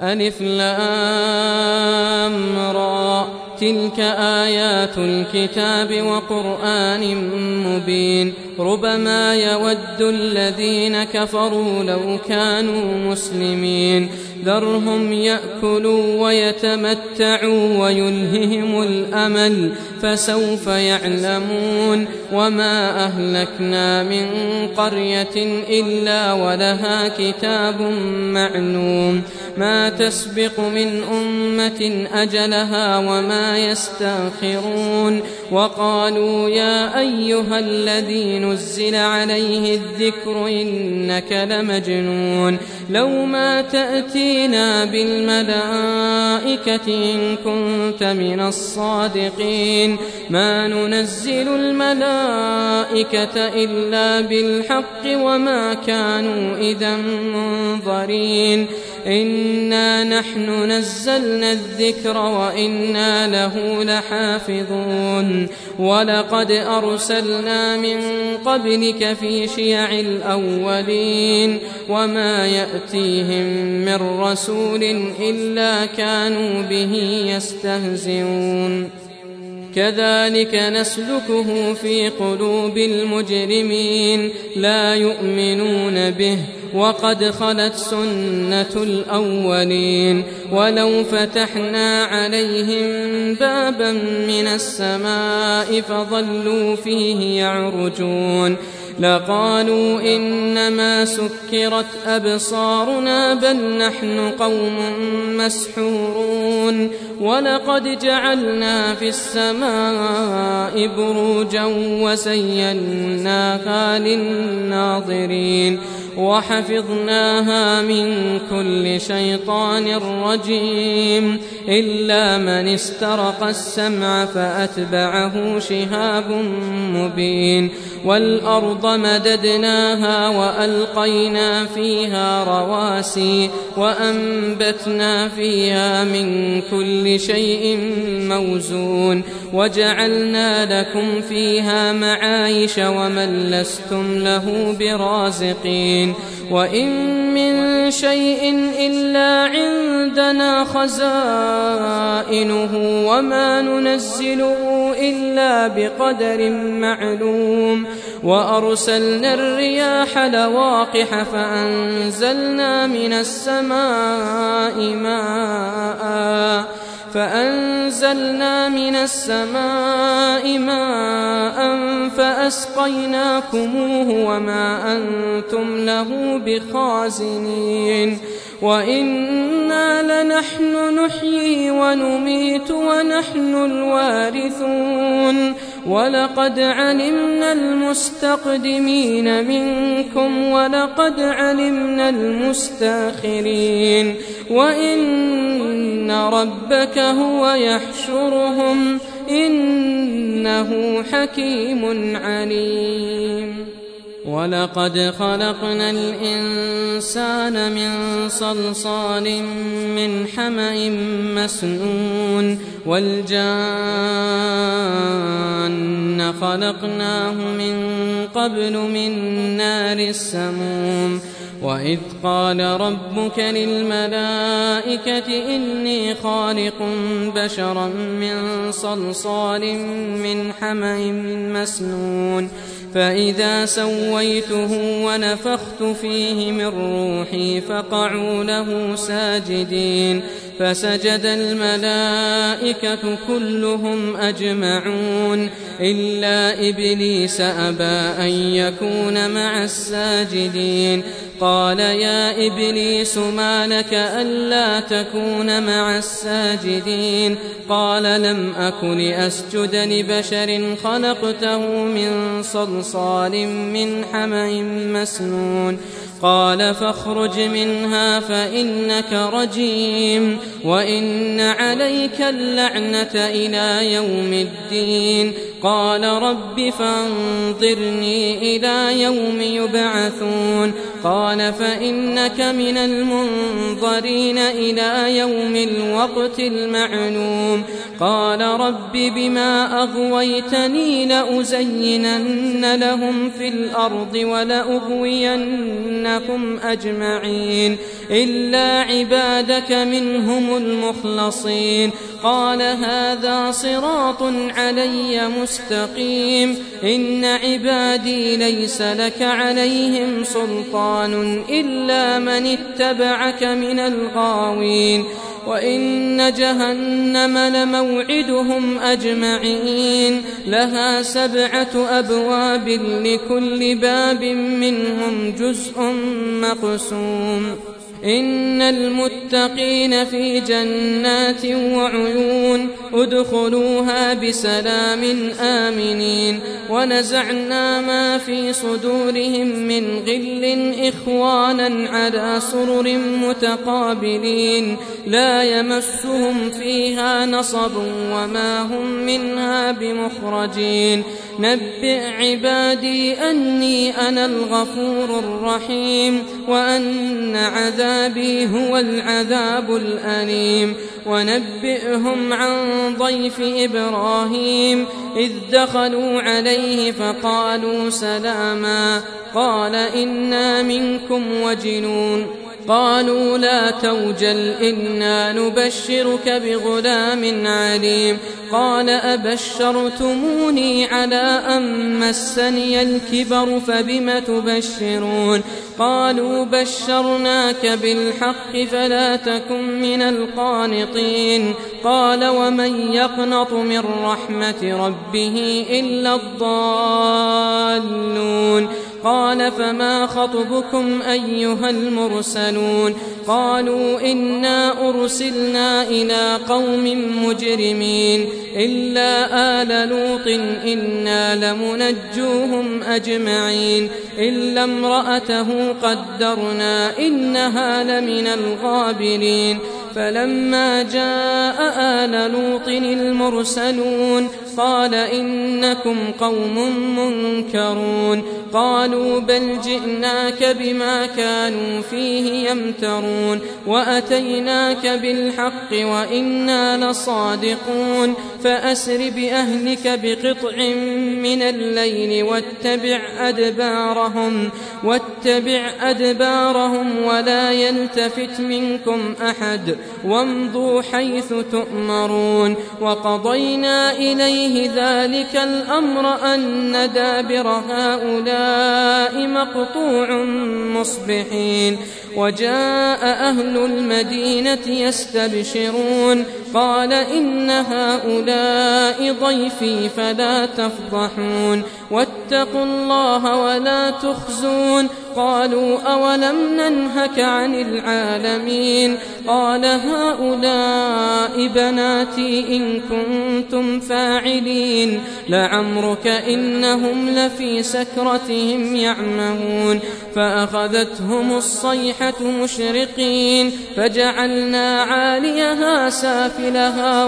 ألف لام را تلك آيات الكتاب وقرآن مبين ربما يود الذين كفروا لو كانوا مسلمين ذرهم يأكلوا ويتمتعوا ويلههم الأمل فسوف يعلمون وما أهلكنا من قرية إلا ولها كتاب معلوم ما تسبق من أمة أجلها وما يستأخرون وقالوا يا أيها الذي نزل عليه الذكر إنك لمجنون لو ما تأتينا بالملائكة إن كنت من الصادقين ما ننزل الملائكة إلا بالحق وما كانوا إذا منظرين إنا نحن نزلنا الذكر وإنا له لحافظون ولقد أرسلنا من قبلك في شيع الأولين وما يأتيهم من رسول إلا كانوا به يستهزئون كذلك نسلكه في قلوب المجرمين لا يؤمنون به وقد خلت سنة الأولين ولو فتحنا عليهم بابا من السماء فظلوا فيه يعرجون لقالوا إنما سكرت أبصارنا بل نحن قوم مسحورون ولقد جعلنا في السماء بروجا وزيناها للناظرين وحفظناها من كل شيطان رجيم إلا من استرق السمع فأتبعه شهاب مبين والأرض مددناها وألقينا فيها رواسي وأنبتنا فيها من كل شيء موزون وجعلنا لكم فيها معايش ومن لستم له برازقين وإن من شيء إلا عندنا خزائنه وما ننزله إلا بقدر معلوم وأرسلنا الرياح لواقح فأنزلنا من السماء ماء فأسقيناكموه وما أنتم له بخازنين وإنا لنحن نحيي ونميت ونحن الوارثون ولقد علمنا المستقدمين منكم ولقد علمنا المستاخرين وإن ربك هو يحشرهم إنه حكيم عليم ولقد خلقنا الإنسان من صلصال من حمأ مسنون والجان خلقناه من قبل من نار السموم وإذ قال ربك للملائكة إني خالق بشرا من صلصال من حمأ مسنون فإذا سويته ونفخت فيه من روحي فقعوا له ساجدين فسجد الملائكة كلهم أجمعون إلا إبليس أبى أن يكون مع الساجدين قال يا إبليس ما لك ألا تكون مع الساجدين قال لم أكن لأسجد لبشر خلقته من صلصال من حمأ مسنون قال فاخرج منها فإنك رجيم وإن عليك اللعنة إلى يوم الدين قال رب فانظرني إلى يوم يبعثون قال فإنك من المنظرين إلى يوم الوقت المعلوم قال رب بما أغويتني لأزينن لهم في الأرض ولأغوينهم أجمعين إلا عبادك منهم المخلصين قال هذا صراط علي مستقيم إن عبادي ليس لك عليهم سلطان إلا من اتبعك من الغاوين وإن جهنم لموعدهم أجمعين لها 7 أبواب لكل باب منهم جزء مقسوم إن المتقين في جنات وعيون ادخلوها بسلام آمنين ونزعنا ما في صدورهم من غل إخوانا على سرر متقابلين لا يمسهم فيها نصب وما هم منها بمخرجين نبئ عبادي أني أنا الغفور الرحيم وأن عذابي هو العذاب الأليم ونبئهم عن ضيف إبراهيم إذ دخلوا عليه فقالوا سلاما قال إنا منكم وجلون قالوا لا توجل إنا نبشرك بغلام عليم قال أبشرتموني على أن مسني الكبر فبم تبشرون قالوا بشرناك بالحق فلا تكن من القانطين قال ومن يقنط من رحمة ربه إلا الضالون قال فما خطبكم أيها المرسلون قالوا إنا أرسلنا إلى قوم مجرمين إلا آل لوط إنا لمنجوهم أجمعين إلا امرأته قدرنا إنها لمن الغابرين فلما جاء آل لوط المرسلون قال إنكم قوم منكرون قالوا بل جئناك بما كانوا فيه يمترون وأتيناك بالحق وإنا لصادقون فأسر بأهلك بقطع من الليل واتبع أدبارهم ولا يلتفت منكم أحد وامضوا حيث تؤمرون وقضينا إليه ذلك الأمر أن دابر هؤلاء مقطوع مصبحين وجاء أهل المدينة يستبشرون قال إن هؤلاء ضيفي فلا تفضحون واتقوا الله ولا تخزون قالوا أولم ننهك عن العالمين قال هؤلاء بناتي إن كنتم فاعلين لعمرك إنهم لفي سكرتهم يعمهون فأخذتهم الصيحة مشرقين فجعلنا عاليها سافلها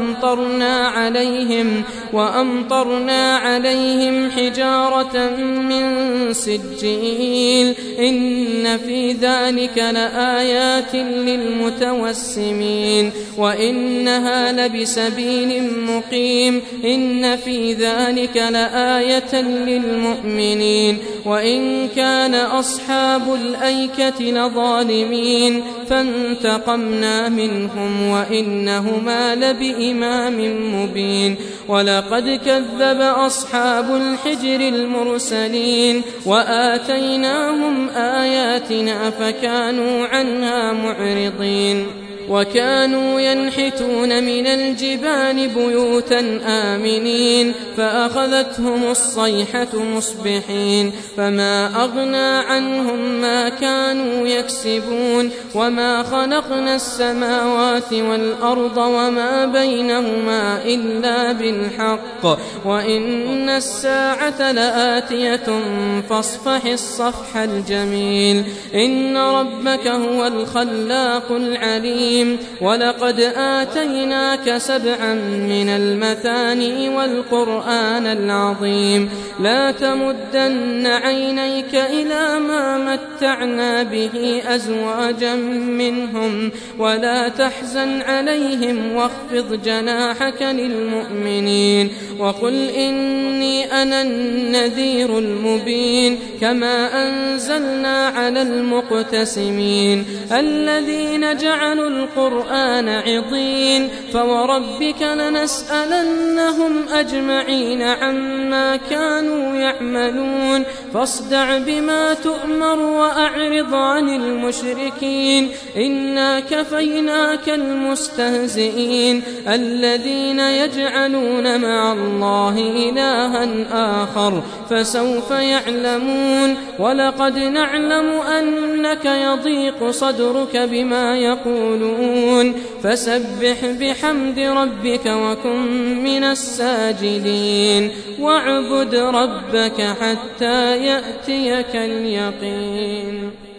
وأمطرنا عليهم حجارة من سجيل إن في ذلك لآيات للمتوسمين وإنها لبسبيل مقيم إن في ذلك لآية للمؤمنين وإن كان أصحاب الأيكة لظالمين فانتقمنا منهم وإنهما لبإمام مبين ولقد كذب أصحاب الحجر المرسلين وآتيناهم آياتنا فكانوا عنها معرضين وكانوا ينحتون من الجبال بيوتا آمنين فأخذتهم الصيحة مصبحين فما أغنى عنهم ما كانوا يكسبون وما خلقنا السماوات والأرض وما بينهما إلا بالحق وإن الساعة لآتية فاصفح الصفح الجميل إن ربك هو الخلاق العليم حكيم ولقد آتيناك 7 من المثاني والقرآن العظيم لا تمدن عينيك إلى ما متعنا به أزواجا منهم ولا تحزن عليهم واخفض جناحك للمؤمنين وقل إني أنا النذير المبين كما أنزلنا على المقتسمين الذين جعلوا القرآن عضين فوربك لنسألنهم أجمعين عما كانوا يعملون فاصدع بما تؤمر وأعرض عن المشركين إنا كفيناك المستهزئين الذين يجعلون مع الله إلها آخر فسوف يعلمون ولقد نعلم أنك يضيق صدرك بما يقولون فسبح بحمد ربك وكن من الساجدين واعبد ربك حتى يأتيك اليقين.